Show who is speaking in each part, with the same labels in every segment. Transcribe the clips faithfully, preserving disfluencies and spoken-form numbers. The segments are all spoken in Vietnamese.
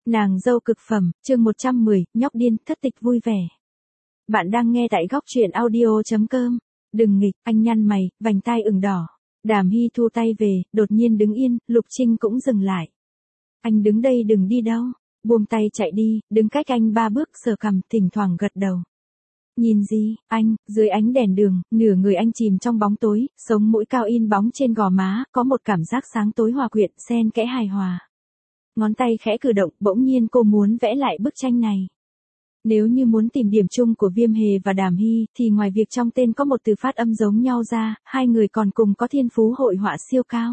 Speaker 1: Nàng dâu cực phẩm, chương một trăm mười, nhóc điên, thất tịch vui vẻ. Bạn đang nghe tại góc truyện audio chấm com. Đừng nghịch, anh nhăn mày, vành tai ửng đỏ. Đàm Hy thu tay về, đột nhiên đứng yên, Lục Trinh cũng dừng lại. Anh đứng đây đừng đi đâu. Buông tay chạy đi, đứng cách anh ba bước sờ cằm, thỉnh thoảng gật đầu. Nhìn gì, anh, dưới ánh đèn đường, nửa người anh chìm trong bóng tối, sống mũi cao in bóng trên gò má, có một cảm giác sáng tối hòa quyện, xen kẽ hài hòa. Ngón tay khẽ cử động, bỗng nhiên cô muốn vẽ lại bức tranh này. Nếu như muốn tìm điểm chung của Viêm Hề và Đàm Hy, thì ngoài việc trong tên có một từ phát âm giống nhau ra, hai người còn cùng có thiên phú hội họa siêu cao.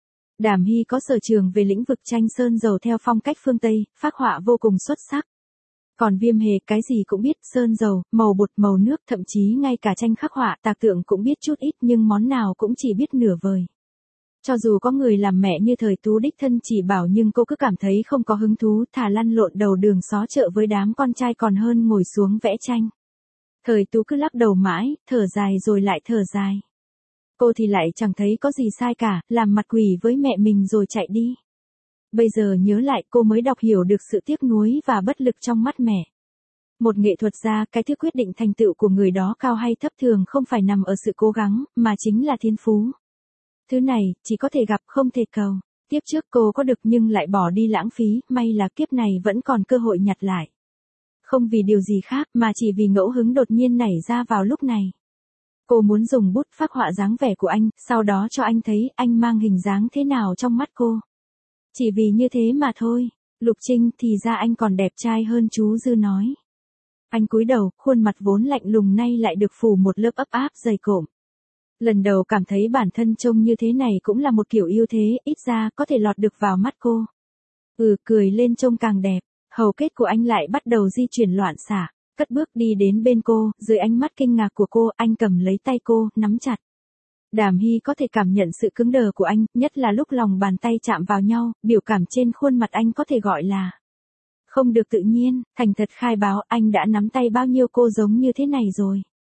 Speaker 1: Đàm Hy có sở trường về lĩnh vực tranh sơn dầu theo phong cách phương Tây, phác họa vô cùng xuất sắc. Còn Viêm Hề cái gì cũng biết, sơn dầu, màu bột, màu nước, thậm chí ngay cả tranh khắc họa, tạc tượng cũng biết chút ít nhưng món nào cũng chỉ biết nửa vời. Cho dù có người làm mẹ như thời Tú đích thân chỉ bảo nhưng cô cứ cảm thấy không có hứng thú, thà lăn lộn đầu đường xó chợ với đám con trai còn hơn ngồi xuống vẽ tranh. Thời Tú cứ lắc đầu mãi, thở dài rồi lại thở dài. Cô thì lại chẳng thấy có gì sai cả, làm mặt quỷ với mẹ mình rồi chạy đi. Bây giờ nhớ lại cô mới đọc hiểu được sự tiếc nuối và bất lực trong mắt mẹ. Một nghệ thuật gia, cái thứ quyết định thành tựu của người đó cao hay thấp thường không phải nằm ở sự cố gắng, mà chính là thiên phú. Thứ này, chỉ có thể gặp không thể cầu. Tiếp trước cô có được nhưng lại bỏ đi lãng phí, may là kiếp này vẫn còn cơ hội nhặt lại. Không vì điều gì khác, mà chỉ vì ngẫu hứng đột nhiên nảy ra vào lúc này. Cô muốn dùng bút phác họa dáng vẻ của anh, sau đó cho anh thấy anh mang hình dáng thế nào trong mắt cô. Chỉ vì như thế mà thôi. Lục Trinh, thì ra anh còn đẹp trai hơn chú Dư nói. Anh cúi đầu, khuôn mặt vốn lạnh lùng nay lại được phủ một lớp ấp áp dày cộm. Lần đầu cảm thấy bản thân trông như thế này cũng là một kiểu ưu thế, ít ra có thể lọt được vào mắt cô. Ừ, cười lên trông càng đẹp. Hầu kết của anh lại bắt đầu di chuyển loạn xạ, cất bước đi đến bên cô, dưới ánh mắt kinh ngạc của cô, anh cầm lấy tay cô, nắm chặt. Đàm Hy có thể cảm nhận sự cứng đờ của anh, nhất là lúc lòng bàn tay chạm vào nhau, biểu cảm trên khuôn mặt anh có thể gọi là không được tự nhiên. Thành thật khai báo, anh đã nắm tay bao nhiêu cô giống như thế này rồi.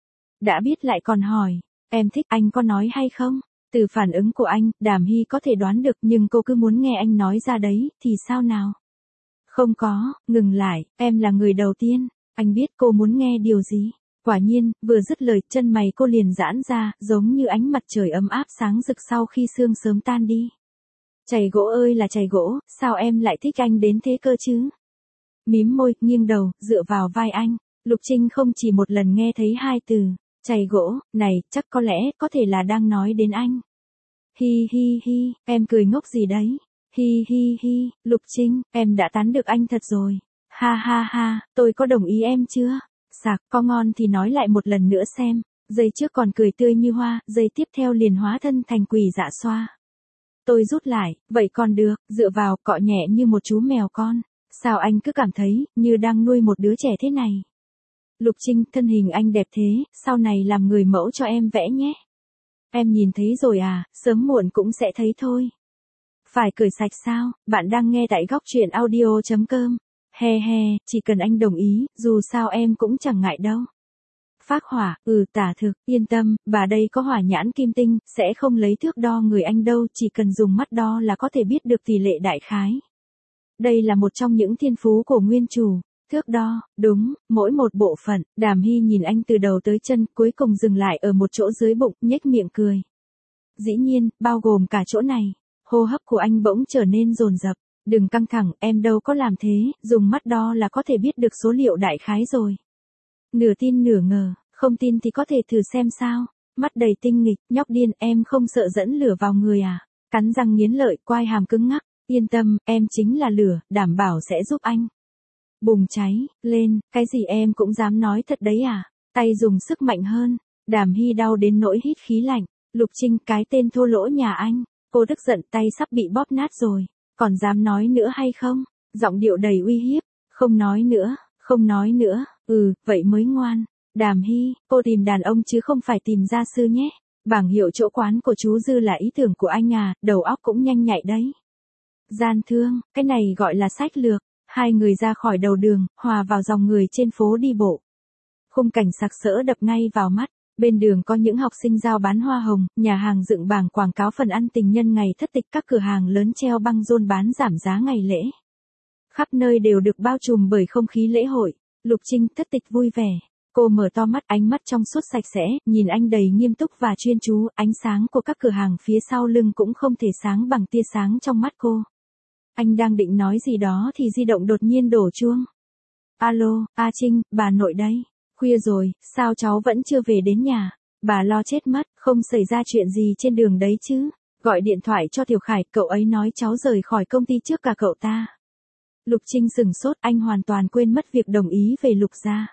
Speaker 1: Đã biết lại còn hỏi, em thích anh có nói hay không? Từ phản ứng của anh, Đàm Hy có thể đoán được nhưng cô cứ muốn nghe anh nói ra đấy, thì sao nào? Không có, ngừng lại, em là người đầu tiên. Anh biết cô muốn nghe điều gì. Quả nhiên, vừa dứt lời, chân mày cô liền giãn ra, giống như ánh mặt trời ấm áp sáng rực sau khi sương sớm tan đi. Chày gỗ ơi là chày gỗ, sao em lại thích anh đến thế cơ chứ? Mím môi, nghiêng đầu, dựa vào vai anh. Lục Trinh không chỉ một lần nghe thấy hai từ chày gỗ, này, chắc có lẽ, có thể là đang nói đến anh. Hi hi hi, em cười ngốc gì đấy? Hi hi hi, Lục Trinh, em đã tán được anh thật rồi. Ha ha ha, tôi có đồng ý em chưa? Sạc, có ngon thì nói lại một lần nữa xem. Giây trước còn cười tươi như hoa, giây tiếp theo liền hóa thân thành quỷ dạ xoa. Tôi rút lại, vậy còn được, dựa vào, cọ nhẹ như một chú mèo con. Sao anh cứ cảm thấy, như đang nuôi một đứa trẻ thế này? Lục Trinh, thân hình anh đẹp thế, sau này làm người mẫu cho em vẽ nhé. Em nhìn thấy rồi à, sớm muộn cũng sẽ thấy thôi. Phải cười sạch sao, bạn đang nghe tại góc truyện audio chấm com. He he, chỉ cần anh đồng ý, dù sao em cũng chẳng ngại đâu. Phác họa, ừ tả thực, yên tâm, bà đây có hỏa nhãn kim tinh, sẽ không lấy thước đo người anh đâu, chỉ cần dùng mắt đo là có thể biết được tỷ lệ đại khái. Đây là một trong những thiên phú của nguyên chủ. Thước đo, đúng, mỗi một bộ phận. Đàm Hy nhìn anh từ đầu tới chân, cuối cùng dừng lại ở một chỗ dưới bụng, nhếch miệng cười. Dĩ nhiên, bao gồm cả chỗ này. Hô hấp của anh bỗng trở nên dồn dập. Đừng căng thẳng, em đâu có làm thế, dùng mắt đo là có thể biết được số liệu đại khái rồi. Nửa tin nửa ngờ, không tin thì có thể thử xem sao. Mắt đầy tinh nghịch, nhóc điên, em không sợ dẫn lửa vào người à? Cắn răng nghiến lợi, quai hàm cứng ngắc. Yên tâm, em chính là lửa, đảm bảo sẽ giúp anh. Bùng cháy, lên, cái gì em cũng dám nói thật đấy à? Tay dùng sức mạnh hơn. Đàm Hy đau đến nỗi hít khí lạnh. Lục Trinh, cái tên thô lỗ nhà anh. Cô tức giận, tay sắp bị bóp nát rồi. Còn dám nói nữa hay không? Giọng điệu đầy uy hiếp. Không nói nữa, không nói nữa. Ừ, vậy mới ngoan. Đàm Hy, cô tìm đàn ông chứ không phải tìm gia sư nhé. Bảng hiệu chỗ quán của chú Dư là ý tưởng của anh à, đầu óc cũng nhanh nhạy đấy. Gian thương, cái này gọi là sách lược. Hai người ra khỏi đầu đường, hòa vào dòng người trên phố đi bộ. Khung cảnh sặc sỡ đập ngay vào mắt. Bên đường có những học sinh giao bán hoa hồng, nhà hàng dựng bảng quảng cáo phần ăn tình nhân ngày thất tịch, các cửa hàng lớn treo băng rôn bán giảm giá ngày lễ. Khắp nơi đều được bao trùm bởi không khí lễ hội. Lục Trinh thất tịch vui vẻ. Cô mở to mắt, ánh mắt trong suốt sạch sẽ, nhìn anh đầy nghiêm túc và chuyên chú, ánh sáng của các cửa hàng phía sau lưng cũng không thể sáng bằng tia sáng trong mắt cô. Anh đang định nói gì đó thì di động đột nhiên đổ chuông. Alo, A Trinh, bà nội đây. Khuya rồi, sao cháu vẫn chưa về đến nhà? Bà lo chết mất, không xảy ra chuyện gì trên đường đấy chứ? Gọi điện thoại cho Tiểu Khải, cậu ấy nói cháu rời khỏi công ty trước cả cậu ta. Lục Trinh sừng sốt, anh hoàn toàn quên mất việc đồng ý về Lục gia.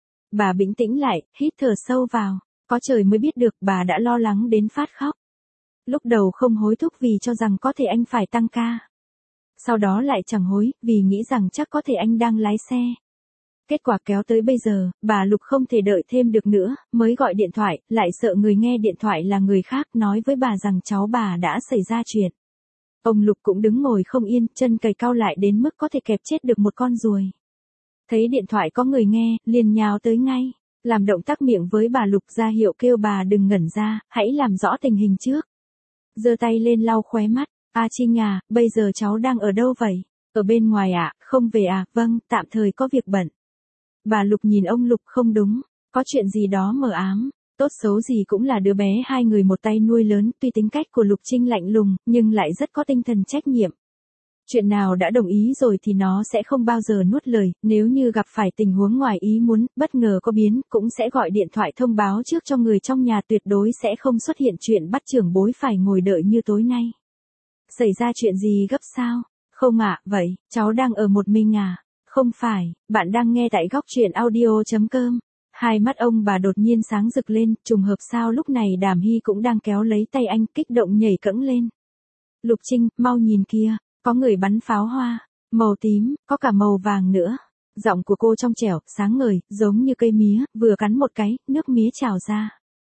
Speaker 1: Bà bình tĩnh lại, hít thở sâu vào. Có trời mới biết được bà đã lo lắng đến phát khóc. Lúc đầu không hối thúc vì cho rằng có thể anh phải tăng ca. Sau đó lại chẳng hối, vì nghĩ rằng chắc có thể anh đang lái xe. Kết quả kéo tới bây giờ, bà Lục không thể đợi thêm được nữa, mới gọi điện thoại, lại sợ người nghe điện thoại là người khác, nói với bà rằng cháu bà đã xảy ra chuyện. Ông Lục cũng đứng ngồi không yên, chân cầy cau lại đến mức có thể kẹp chết được một con ruồi. Thấy điện thoại có người nghe, liền nhào tới ngay, làm động tác miệng với bà Lục ra hiệu kêu bà đừng ngẩn ra, hãy làm rõ tình hình trước. Giơ tay lên lau khóe mắt, A Trinh à, bây giờ cháu đang ở đâu vậy? Ở bên ngoài ạ, à? Không về à, vâng, tạm thời có việc bận. Bà Lục nhìn ông Lục, không đúng, có chuyện gì đó mờ ám, tốt xấu gì cũng là đứa bé hai người một tay nuôi lớn, tuy tính cách của Lục Trinh lạnh lùng, nhưng lại rất có tinh thần trách nhiệm. Chuyện nào đã đồng ý rồi thì nó sẽ không bao giờ nuốt lời, nếu như gặp phải tình huống ngoài ý muốn, bất ngờ có biến, cũng sẽ gọi điện thoại thông báo trước cho người trong nhà, tuyệt đối sẽ không xuất hiện chuyện bắt trưởng bối phải ngồi đợi như tối nay. Xảy ra chuyện gì gấp sao? Không ạ, à, vậy, cháu đang ở một mình à? Không phải, bạn đang nghe tại góc truyện audio.com. Hai mắt ông bà đột nhiên sáng rực lên, trùng hợp sao lúc này Đàm Hy cũng đang kéo lấy tay anh, kích động nhảy cẫng lên. Lục Trinh, mau nhìn kia, có người bắn pháo hoa, màu tím, có cả màu vàng nữa. Giọng của cô trong trẻo, sáng ngời, giống như cây mía, vừa cắn một cái, nước mía trào ra.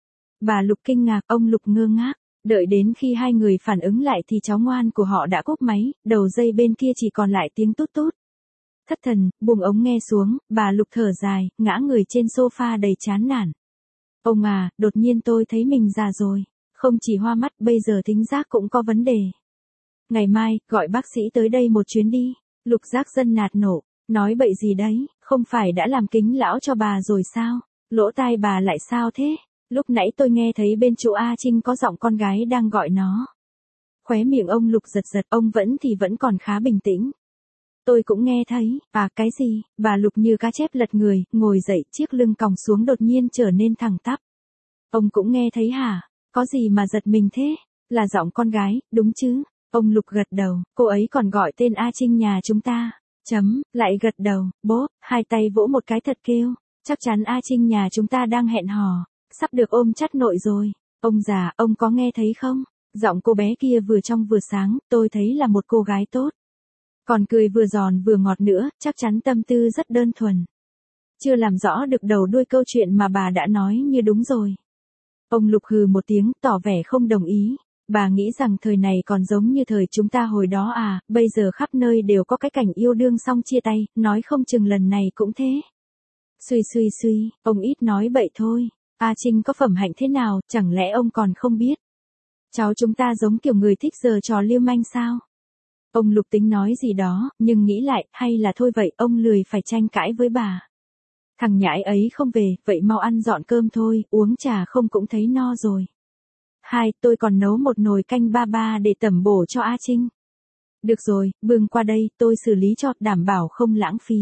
Speaker 1: Bà Lục kinh ngạc, ông Lục ngơ ngác. Đợi đến khi hai người phản ứng lại thì cháu ngoan của họ đã cúp máy, đầu dây bên kia chỉ còn lại tiếng tút tút. Thất thần, buông ống nghe xuống, bà Lục thở dài, ngã người trên sofa đầy chán nản. Ông à, đột nhiên tôi thấy mình già rồi. Không chỉ hoa mắt, bây giờ thính giác cũng có vấn đề. Ngày mai, gọi bác sĩ tới đây một chuyến đi. Lục Giác Dân nạt nổ, nói bậy gì đấy, không phải đã làm kính lão cho bà rồi sao? Lỗ tai bà lại sao thế? Lúc nãy tôi nghe thấy bên chỗ A Trinh có giọng con gái đang gọi nó. Khóe miệng ông Lục giật giật, ông vẫn thì vẫn còn khá bình tĩnh. Tôi cũng nghe thấy, à cái gì? Bà Lục như cá chép lật người, ngồi dậy, chiếc lưng còng xuống đột nhiên trở nên thẳng tắp. Ông cũng nghe thấy hả? Có gì mà giật mình thế? Là giọng con gái, đúng chứ? Ông Lục gật đầu, cô ấy còn gọi tên A Trinh nhà chúng ta. Chấm, lại gật đầu, bốp, hai tay vỗ một cái thật kêu. Chắc chắn A Trinh nhà chúng ta đang hẹn hò. Sắp được ôm chắt nội rồi. Ông già, ông có nghe thấy không? Giọng cô bé kia vừa trong vừa sáng, tôi thấy là một cô gái tốt. Còn cười vừa giòn vừa ngọt nữa, chắc chắn tâm tư rất đơn thuần. Chưa làm rõ được đầu đuôi câu chuyện mà bà đã nói như đúng rồi. Ông Lục hừ một tiếng, tỏ vẻ không đồng ý. Bà nghĩ rằng thời này còn giống như thời chúng ta hồi đó à, bây giờ khắp nơi đều có cái cảnh yêu đương xong chia tay, nói không chừng lần này cũng thế. Suy suy suy, ông ít nói bậy thôi. A Trinh có phẩm hạnh thế nào, chẳng lẽ ông còn không biết? Cháu chúng ta giống kiểu người thích giở trò lưu manh sao? Ông Lục tính nói gì đó, nhưng nghĩ lại, hay là thôi vậy, ông lười phải tranh cãi với bà. Thằng nhãi ấy không về, vậy mau ăn dọn cơm thôi, uống trà không cũng thấy no rồi. Hai, tôi còn nấu một nồi canh ba ba để tẩm bổ cho A Trinh. Được rồi, bưng qua đây, tôi xử lý cho, đảm bảo không lãng phí.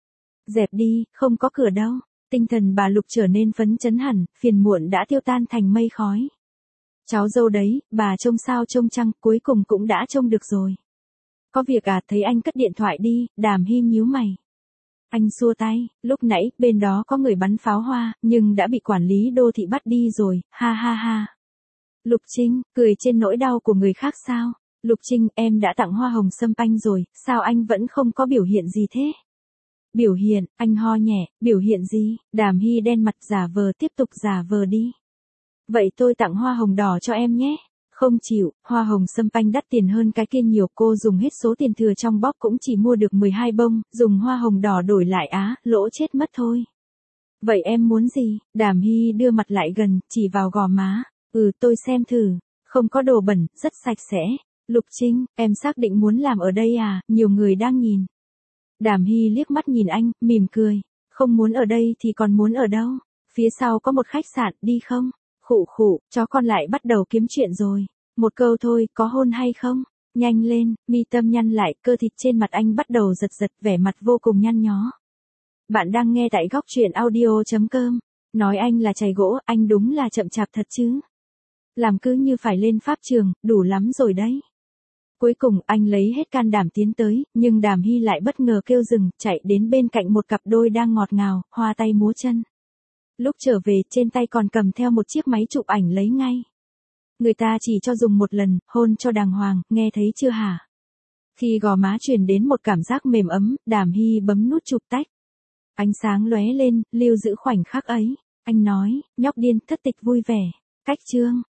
Speaker 1: Dẹp đi, không có cửa đâu. Tinh thần bà Lục trở nên phấn chấn hẳn, phiền muộn đã tiêu tan thành mây khói. Cháu dâu đấy, bà trông sao trông chăng, cuối cùng cũng đã trông được rồi. Có việc à, thấy anh cất điện thoại đi, Đàm Hy nhíu mày. Anh xua tay, lúc nãy, bên đó có người bắn pháo hoa, nhưng đã bị quản lý đô thị bắt đi rồi, ha ha ha. Lục Trinh, cười trên nỗi đau của người khác sao? Lục Trinh, em đã tặng hoa hồng sâm anh rồi, sao anh vẫn không có biểu hiện gì thế? Biểu hiện, anh ho nhẹ, biểu hiện gì? Đàm Hy đen mặt giả vờ, tiếp tục giả vờ đi. Vậy tôi tặng hoa hồng đỏ cho em nhé. Không chịu, hoa hồng sâm panh đắt tiền hơn cái kia nhiều, cô dùng hết số tiền thừa trong bóp cũng chỉ mua được mười hai bông, dùng hoa hồng đỏ đổi lại á, lỗ chết mất thôi. Vậy em muốn gì? Đàm Hy đưa mặt lại gần, chỉ vào gò má. Ừ, tôi xem thử. Không có đồ bẩn, rất sạch sẽ. Lục Trinh, em xác định muốn làm ở đây à, nhiều người đang nhìn. Đàm Hy liếc mắt nhìn anh, mỉm cười. Không muốn ở đây thì còn muốn ở đâu? Phía sau có một khách sạn, đi không? Khụ khụ, chó con lại bắt đầu kiếm chuyện rồi. Một câu thôi, có hôn hay không? Nhanh lên, mi tâm nhăn lại, cơ thịt trên mặt anh bắt đầu giật giật, vẻ mặt vô cùng nhăn nhó. Bạn đang nghe tại góc truyện audio.com. Nói anh là chày gỗ, anh đúng là chậm chạp thật chứ. Làm cứ như phải lên pháp trường, đủ lắm rồi đấy. Cuối cùng anh lấy hết can đảm tiến tới, nhưng Đàm Hy lại bất ngờ kêu dừng, chạy đến bên cạnh một cặp đôi đang ngọt ngào, hoa tay múa chân. Lúc trở về, trên tay còn cầm theo một chiếc máy chụp ảnh lấy ngay. Người ta chỉ cho dùng một lần, hôn cho đàng hoàng, nghe thấy chưa hả? Khi gò má truyền đến một cảm giác mềm ấm, Đàm Hy bấm nút chụp tách. Ánh sáng lóe lên, lưu giữ khoảnh khắc ấy. Anh nói, nhóc điên, thất tịch vui vẻ. Cách chương.